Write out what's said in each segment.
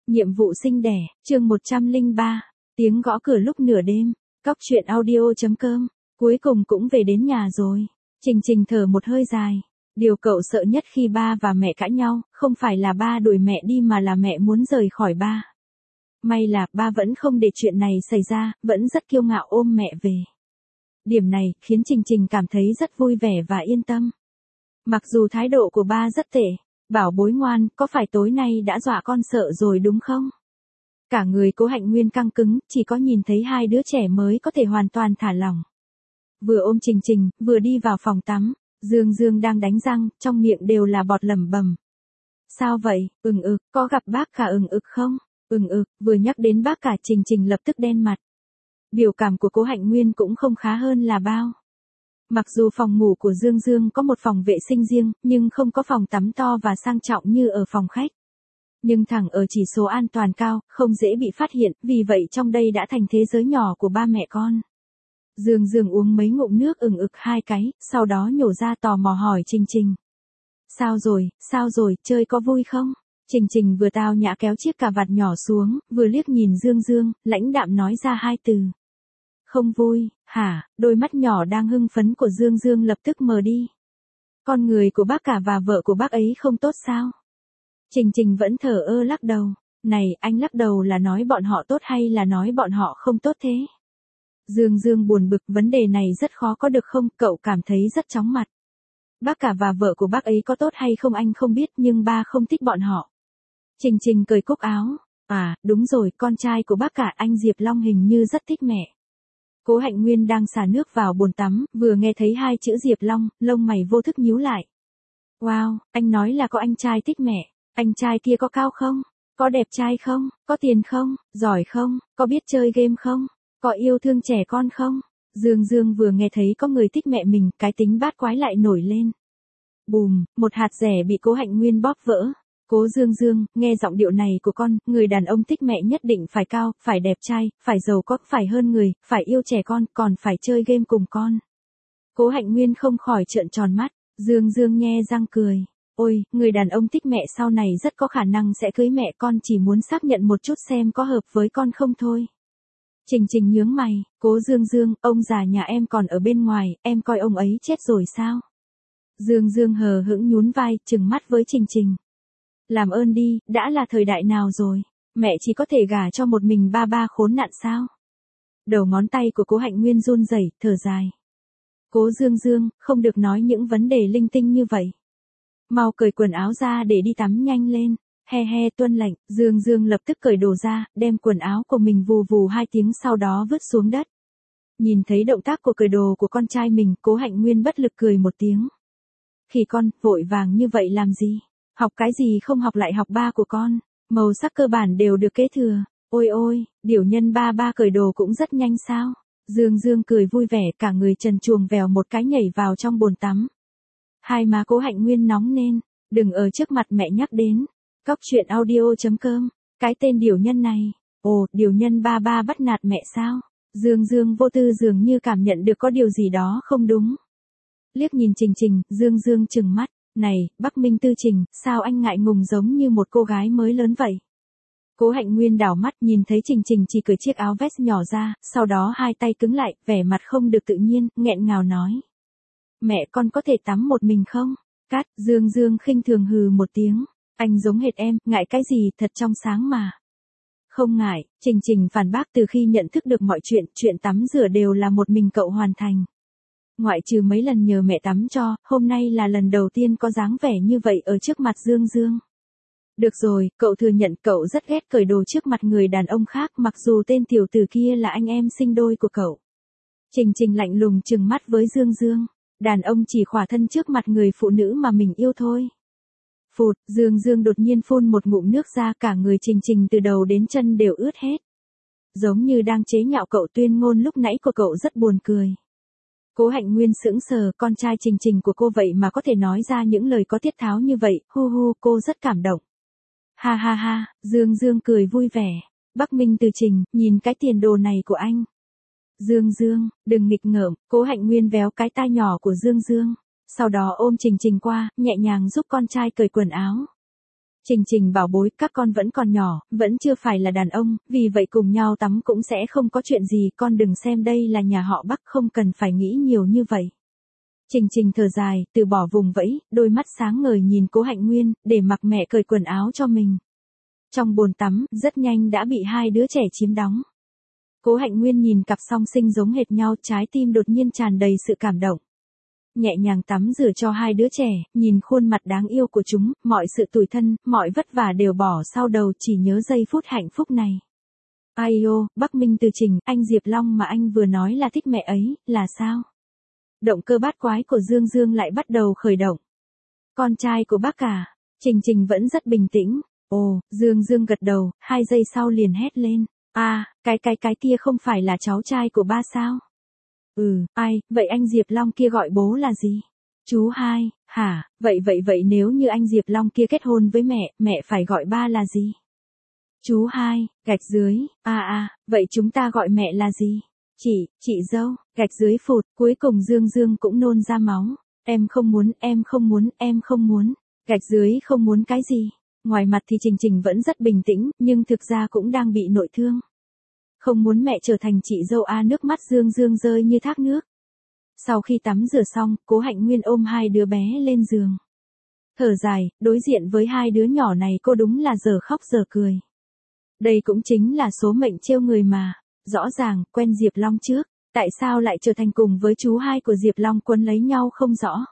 Nhiệm vụ sinh đẻ, chương 103, tiếng gõ cửa lúc nửa đêm, cóc truyện audio.com, cuối cùng cũng về đến nhà rồi. Trình Trình thở một hơi dài. Điều cậu sợ nhất khi ba và mẹ cãi nhau, không phải là ba đuổi mẹ đi mà là mẹ muốn rời khỏi ba. May là ba vẫn không để chuyện này xảy ra, vẫn rất kiêu ngạo ôm mẹ về. Điểm này khiến Trình Trình cảm thấy rất vui vẻ và yên tâm. Mặc dù thái độ của ba rất tệ. Bảo bối ngoan, có phải tối nay đã dọa con sợ rồi đúng không? Cả người Cố Hạnh Nguyên căng cứng, chỉ có nhìn thấy hai đứa trẻ mới có thể hoàn toàn thả lỏng. Vừa ôm Trình Trình, vừa đi vào phòng tắm, Dương Dương đang đánh răng, trong miệng đều là bọt lẩm bẩm. Sao vậy, có gặp bác cả không? Vừa nhắc đến bác cả Trình Trình lập tức đen mặt. Biểu cảm của Cố Hạnh Nguyên cũng không khá hơn là bao. Mặc dù phòng ngủ của Dương Dương có một phòng vệ sinh riêng, nhưng không có phòng tắm to và sang trọng như ở phòng khách. Nhưng thẳng ở chỉ số an toàn cao, không dễ bị phát hiện, vì vậy trong đây đã thành thế giới nhỏ của ba mẹ con. Dương Dương uống mấy ngụm nước hai cái, sau đó nhổ ra tò mò hỏi Trình Trình. Sao rồi, chơi có vui không? Trình Trình vừa tao nhã kéo chiếc cà vạt nhỏ xuống, vừa liếc nhìn Dương Dương, lãnh đạm nói ra hai từ. Không vui, hả? Đôi mắt nhỏ đang hưng phấn của Dương Dương lập tức mờ đi. Con người của bác cả và vợ của bác ấy không tốt sao? Trình Trình vẫn thờ ơ lắc đầu. Này, anh lắc đầu là nói bọn họ tốt hay là nói bọn họ không tốt thế? Dương Dương buồn bực, vấn đề này rất khó có được không? Cậu cảm thấy rất chóng mặt. Bác cả và vợ của bác ấy có tốt hay không anh không biết, nhưng ba không thích bọn họ. Trình Trình cởi cúc áo. À, đúng rồi, con trai của bác cả anh Diệp Long hình như rất thích mẹ. Cố Hạnh Nguyên đang xả nước vào bồn tắm, vừa nghe thấy hai chữ Diệp Long, lông mày vô thức nhíu lại. Wow, anh nói là có anh trai thích mẹ. Anh trai kia có cao không? Có đẹp trai không? Có tiền không? Giỏi không? Có biết chơi game không? Có yêu thương trẻ con không? Dương Dương vừa nghe thấy có người thích mẹ mình, cái tính bát quái lại nổi lên. Bùm, một hạt dẻ bị Cố Hạnh Nguyên bóp vỡ. Cố Dương Dương, nghe giọng điệu này của con, người đàn ông thích mẹ nhất định phải cao, phải đẹp trai, phải giàu có, phải hơn người, phải yêu trẻ con, còn phải chơi game cùng con. Cố Hạnh Nguyên không khỏi trợn tròn mắt, Dương Dương nhe răng cười. Ôi, người đàn ông thích mẹ sau này rất có khả năng sẽ cưới mẹ, con chỉ muốn xác nhận một chút xem có hợp với con không thôi. Trình Trình nhướng mày, Cố Dương Dương, ông già nhà em còn ở bên ngoài, em coi ông ấy chết rồi sao? Dương Dương hờ hững nhún vai, trừng mắt với Trình Trình. Làm ơn đi, đã là thời đại nào rồi, mẹ chỉ có thể gả cho một mình ba khốn nạn sao? Đầu ngón tay của Cố Hạnh Nguyên run rẩy, thở dài. Cố Dương Dương, không được nói những vấn đề linh tinh như vậy. Mau cởi quần áo ra để đi tắm nhanh lên. He tuân lệnh, Dương Dương lập tức cởi đồ ra, đem quần áo của mình vù vù hai tiếng sau đó vứt xuống đất. Nhìn thấy động tác của cởi đồ của con trai mình, Cố Hạnh Nguyên bất lực cười một tiếng. Khi con, vội vàng như vậy làm gì? Học cái gì không học lại học ba của con, màu sắc cơ bản đều được kế thừa. Ôi, điểu nhân ba cởi đồ cũng rất nhanh sao? Dương Dương cười vui vẻ, cả người trần truồng vèo một cái nhảy vào trong bồn tắm. Hai má Cố Hạnh Nguyên nóng lên, đừng ở trước mặt mẹ nhắc đến. Cóc truyện audio.com, cái tên điểu nhân này. Ồ, điểu nhân ba bắt nạt mẹ sao? Dương Dương vô tư dường như cảm nhận được có điều gì đó không đúng. Liếc nhìn Trình Trình, Dương Dương trừng mắt. Này, Bắc Minh Tư Trình, sao anh ngại ngùng giống như một cô gái mới lớn vậy? Cố Hạnh Nguyên đảo mắt nhìn thấy Trình Trình chỉ cởi chiếc áo vest nhỏ ra, sau đó hai tay cứng lại, vẻ mặt không được tự nhiên, nghẹn ngào nói. Mẹ con có thể tắm một mình không? Cát, Dương Dương khinh thường hừ một tiếng. Anh giống hệt em, ngại cái gì, thật trong sáng mà. Không ngại, Trình Trình phản bác từ khi nhận thức được mọi chuyện tắm rửa đều là một mình cậu hoàn thành. Ngoại trừ mấy lần nhờ mẹ tắm cho, hôm nay là lần đầu tiên có dáng vẻ như vậy ở trước mặt Dương Dương. Được rồi, cậu thừa nhận cậu rất ghét cởi đồ trước mặt người đàn ông khác, mặc dù tên tiểu tử kia là anh em sinh đôi của cậu. Trình Trình lạnh lùng trừng mắt với Dương Dương. Đàn ông chỉ khỏa thân trước mặt người phụ nữ mà mình yêu thôi. Phụt, Dương Dương đột nhiên phun một ngụm nước ra, cả người Trình Trình từ đầu đến chân đều ướt hết. Giống như đang chế nhạo cậu, tuyên ngôn lúc nãy của cậu rất buồn cười. Cố Hạnh Nguyên sững sờ, con trai Trình Trình của cô vậy mà có thể nói ra những lời có tiết tháo như vậy, cô rất cảm động. Ha, Dương Dương cười vui vẻ. Bắc Minh Từ Trình, nhìn cái tiền đồ này của anh. Dương Dương, đừng nghịch ngợm, Cố Hạnh Nguyên véo cái tai nhỏ của Dương Dương. Sau đó ôm Trình Trình qua, nhẹ nhàng giúp con trai cởi quần áo. Trình Trình bảo bối, các con vẫn còn nhỏ, vẫn chưa phải là đàn ông, vì vậy cùng nhau tắm cũng sẽ không có chuyện gì, con đừng xem đây là nhà họ Bắc, không cần phải nghĩ nhiều như vậy. Trình Trình thở dài, từ bỏ vùng vẫy, đôi mắt sáng ngời nhìn Cố Hạnh Nguyên, để mặc mẹ cởi quần áo cho mình. Trong bồn tắm, rất nhanh đã bị hai đứa trẻ chiếm đóng. Cố Hạnh Nguyên nhìn cặp song sinh giống hệt nhau, trái tim đột nhiên tràn đầy sự cảm động. Nhẹ nhàng tắm rửa cho hai đứa trẻ, nhìn khuôn mặt đáng yêu của chúng, mọi sự tủi thân, mọi vất vả đều bỏ sau đầu, chỉ nhớ giây phút hạnh phúc này. Ai ô, Bắc Minh Từ Trình, anh Diệp Long mà anh vừa nói là thích mẹ ấy, là sao? Động cơ bát quái của Dương Dương lại bắt đầu khởi động. Con trai của bác à? Trình Trình vẫn rất bình tĩnh. Ồ, Dương Dương gật đầu, 2 giây sau liền hét lên. À, cái kia không phải là cháu trai của ba sao? Ai, vậy anh Diệp Long kia gọi bố là gì? Chú hai, hả, vậy nếu như anh Diệp Long kia kết hôn với mẹ phải gọi ba là gì? Chú hai, gạch dưới, vậy chúng ta gọi mẹ là gì? Chị dâu, gạch dưới phụt, cuối cùng Dương Dương cũng nôn ra máu. Em không muốn, gạch dưới không muốn cái gì? Ngoài mặt thì Trình Trình vẫn rất bình tĩnh, nhưng thực ra cũng đang bị nội thương. Không muốn mẹ trở thành chị dâu nước mắt Dương Dương rơi như thác nước. Sau khi tắm rửa xong, Cố Hạnh Nguyên ôm hai đứa bé lên giường. Thở dài, đối diện với hai đứa nhỏ này cô đúng là giờ khóc giờ cười. Đây cũng chính là số mệnh trêu người mà. Rõ ràng, quen Diệp Long trước, tại sao lại trở thành cùng với chú hai của Diệp Long quấn lấy nhau không rõ.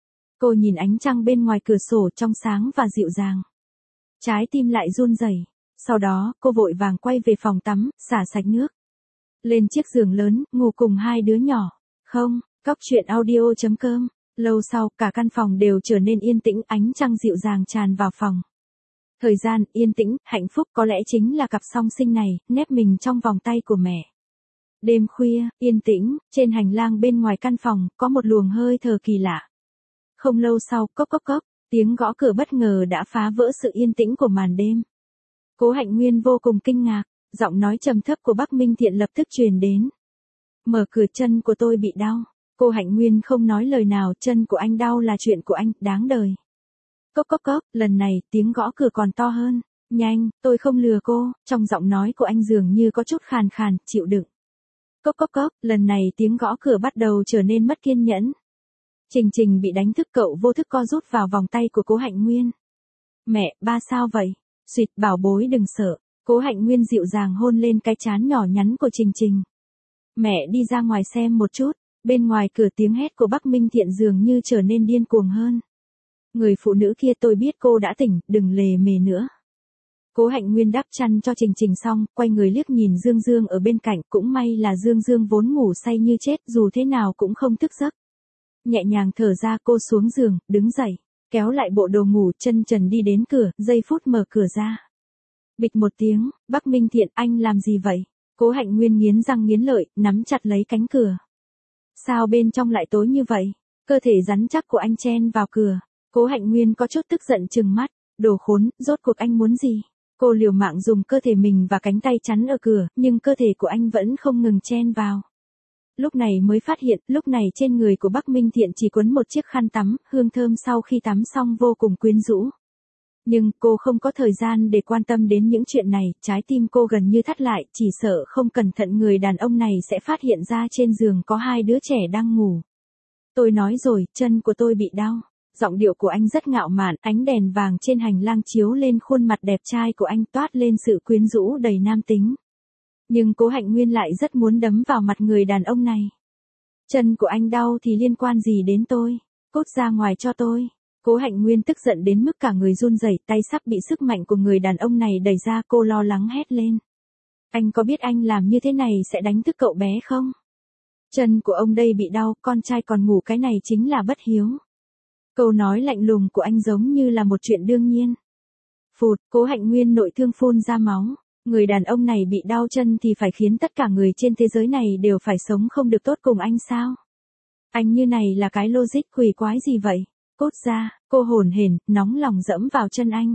Cô nhìn ánh trăng bên ngoài cửa sổ trong sáng và dịu dàng. Trái tim lại run rẩy. Sau đó, cô vội vàng quay về phòng tắm, xả sạch nước. Lên chiếc giường lớn, ngủ cùng hai đứa nhỏ. Không, Cóc Truyện Audio.com. Lâu sau, cả căn phòng đều trở nên yên tĩnh, ánh trăng dịu dàng tràn vào phòng. Thời gian, yên tĩnh, hạnh phúc có lẽ chính là cặp song sinh này, nép mình trong vòng tay của mẹ. Đêm khuya, yên tĩnh, trên hành lang bên ngoài căn phòng, có một luồng hơi thở kỳ lạ. Không lâu sau, cốc cốc cốc, tiếng gõ cửa bất ngờ đã phá vỡ sự yên tĩnh của màn đêm. Cố Hạnh Nguyên vô cùng kinh ngạc, giọng nói trầm thấp của Bắc Minh Thiện lập tức truyền đến. Mở cửa, chân của tôi bị đau. Cô Hạnh Nguyên không nói lời nào, chân của anh đau là chuyện của anh, đáng đời. Cốc cốc cốc, lần này, tiếng gõ cửa còn to hơn. Nhanh, tôi không lừa cô, trong giọng nói của anh dường như có chút khàn khàn, chịu đựng. Cốc cốc cốc, lần này tiếng gõ cửa bắt đầu trở nên mất kiên nhẫn. Trình Trình bị đánh thức, cậu vô thức co rút vào vòng tay của Cố Hạnh Nguyên. Mẹ, ba sao vậy? Xuyệt, bảo bối đừng sợ. Cố Hạnh Nguyên dịu dàng hôn lên cái trán nhỏ nhắn của Trình Trình. Mẹ đi ra ngoài xem một chút. Bên ngoài cửa tiếng hét của Bắc Minh Thiện dường như trở nên điên cuồng hơn. Người phụ nữ kia, tôi biết cô đã tỉnh, đừng lề mề nữa. Cố Hạnh Nguyên đắp chăn cho Trình Trình xong, quay người liếc nhìn Dương Dương ở bên cạnh, cũng may là Dương Dương vốn ngủ say như chết, dù thế nào cũng không thức giấc. Nhẹ nhàng thở ra, cô xuống giường, đứng dậy, kéo lại bộ đồ ngủ, chân trần đi đến cửa, giây phút mở cửa ra. Bịch một tiếng, Bắc Minh Thiện, anh làm gì vậy? Cố Hạnh Nguyên nghiến răng nghiến lợi, nắm chặt lấy cánh cửa. Sao bên trong lại tối như vậy? Cơ thể rắn chắc của anh chen vào cửa. Cố Hạnh Nguyên có chút tức giận trừng mắt. Đồ khốn, rốt cuộc anh muốn gì? Cô liều mạng dùng cơ thể mình và cánh tay chắn ở cửa, nhưng cơ thể của anh vẫn không ngừng chen vào. Lúc này mới phát hiện, lúc này trên người của Bắc Minh Thiện chỉ quấn một chiếc khăn tắm, hương thơm sau khi tắm xong vô cùng quyến rũ. Nhưng cô không có thời gian để quan tâm đến những chuyện này, trái tim cô gần như thắt lại, chỉ sợ không cẩn thận người đàn ông này sẽ phát hiện ra trên giường có hai đứa trẻ đang ngủ. Tôi nói rồi, chân của tôi bị đau. Giọng điệu của anh rất ngạo mạn, ánh đèn vàng trên hành lang chiếu lên khuôn mặt đẹp trai của anh, toát lên sự quyến rũ đầy nam tính. Nhưng Cố Hạnh Nguyên lại rất muốn đấm vào mặt người đàn ông này. Chân của anh đau thì liên quan gì đến tôi? Cút ra ngoài cho tôi. Cố Hạnh Nguyên tức giận đến mức cả người run rẩy, tay sắp bị sức mạnh của người đàn ông này đẩy ra, cô lo lắng hét lên. Anh có biết anh làm như thế này sẽ đánh thức cậu bé không? Chân của ông đây bị đau, con trai còn ngủ, cái này chính là bất hiếu. Câu nói lạnh lùng của anh giống như là một chuyện đương nhiên. Phụt, Cố Hạnh Nguyên nội thương phun ra máu. Người đàn ông này bị đau chân thì phải khiến tất cả người trên thế giới này đều phải sống không được tốt cùng anh sao? Anh như này là cái logic quỷ quái gì vậy? Cút ra, cô hồn hển, nóng lòng dẫm vào chân anh.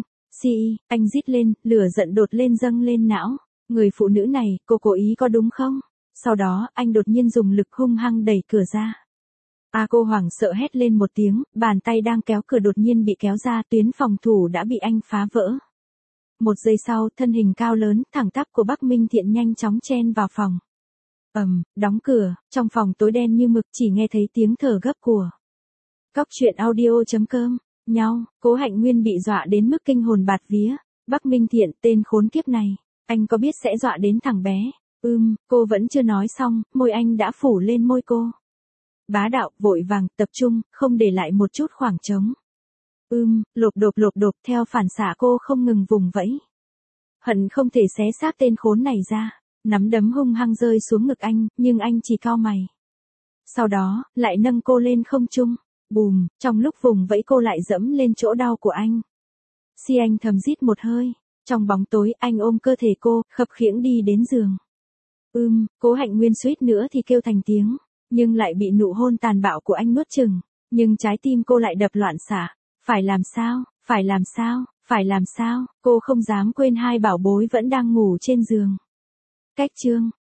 Anh rít lên, lửa giận đột lên dâng lên não. Người phụ nữ này, cô cố ý có đúng không? Sau đó, anh đột nhiên dùng lực hung hăng đẩy cửa ra. Cô hoảng sợ hét lên một tiếng, bàn tay đang kéo cửa đột nhiên bị kéo ra, tuyến phòng thủ đã bị anh phá vỡ. Một giây sau, thân hình cao lớn, thẳng tắp của Bắc Minh Thiện nhanh chóng chen vào phòng. Đóng cửa, trong phòng tối đen như mực, chỉ nghe thấy tiếng thở gấp của. Cóc truyện audio.com, nhau, Cố Hạnh Nguyên bị dọa đến mức kinh hồn bạt vía. Bắc Minh Thiện, tên khốn kiếp này, anh có biết sẽ dọa đến thằng bé. Cô vẫn chưa nói xong, môi anh đã phủ lên môi cô. Bá đạo, vội vàng, tập trung, không để lại một chút khoảng trống. Lộp độp, theo phản xạ cô không ngừng vùng vẫy. Hận không thể xé xác tên khốn này ra, nắm đấm hung hăng rơi xuống ngực anh, nhưng anh chỉ cau mày. Sau đó, lại nâng cô lên không trung. Bùm, trong lúc vùng vẫy cô lại dẫm lên chỗ đau của anh. Anh thầm rít một hơi. Trong bóng tối, anh ôm cơ thể cô, khập khiễng đi đến giường. Cố Hạnh Nguyên suýt nữa thì kêu thành tiếng, nhưng lại bị nụ hôn tàn bạo của anh nuốt chửng. Nhưng trái tim cô lại đập loạn xạ. Phải làm sao, phải làm sao, phải làm sao, cô không dám quên hai bảo bối vẫn đang ngủ trên giường. Cách chương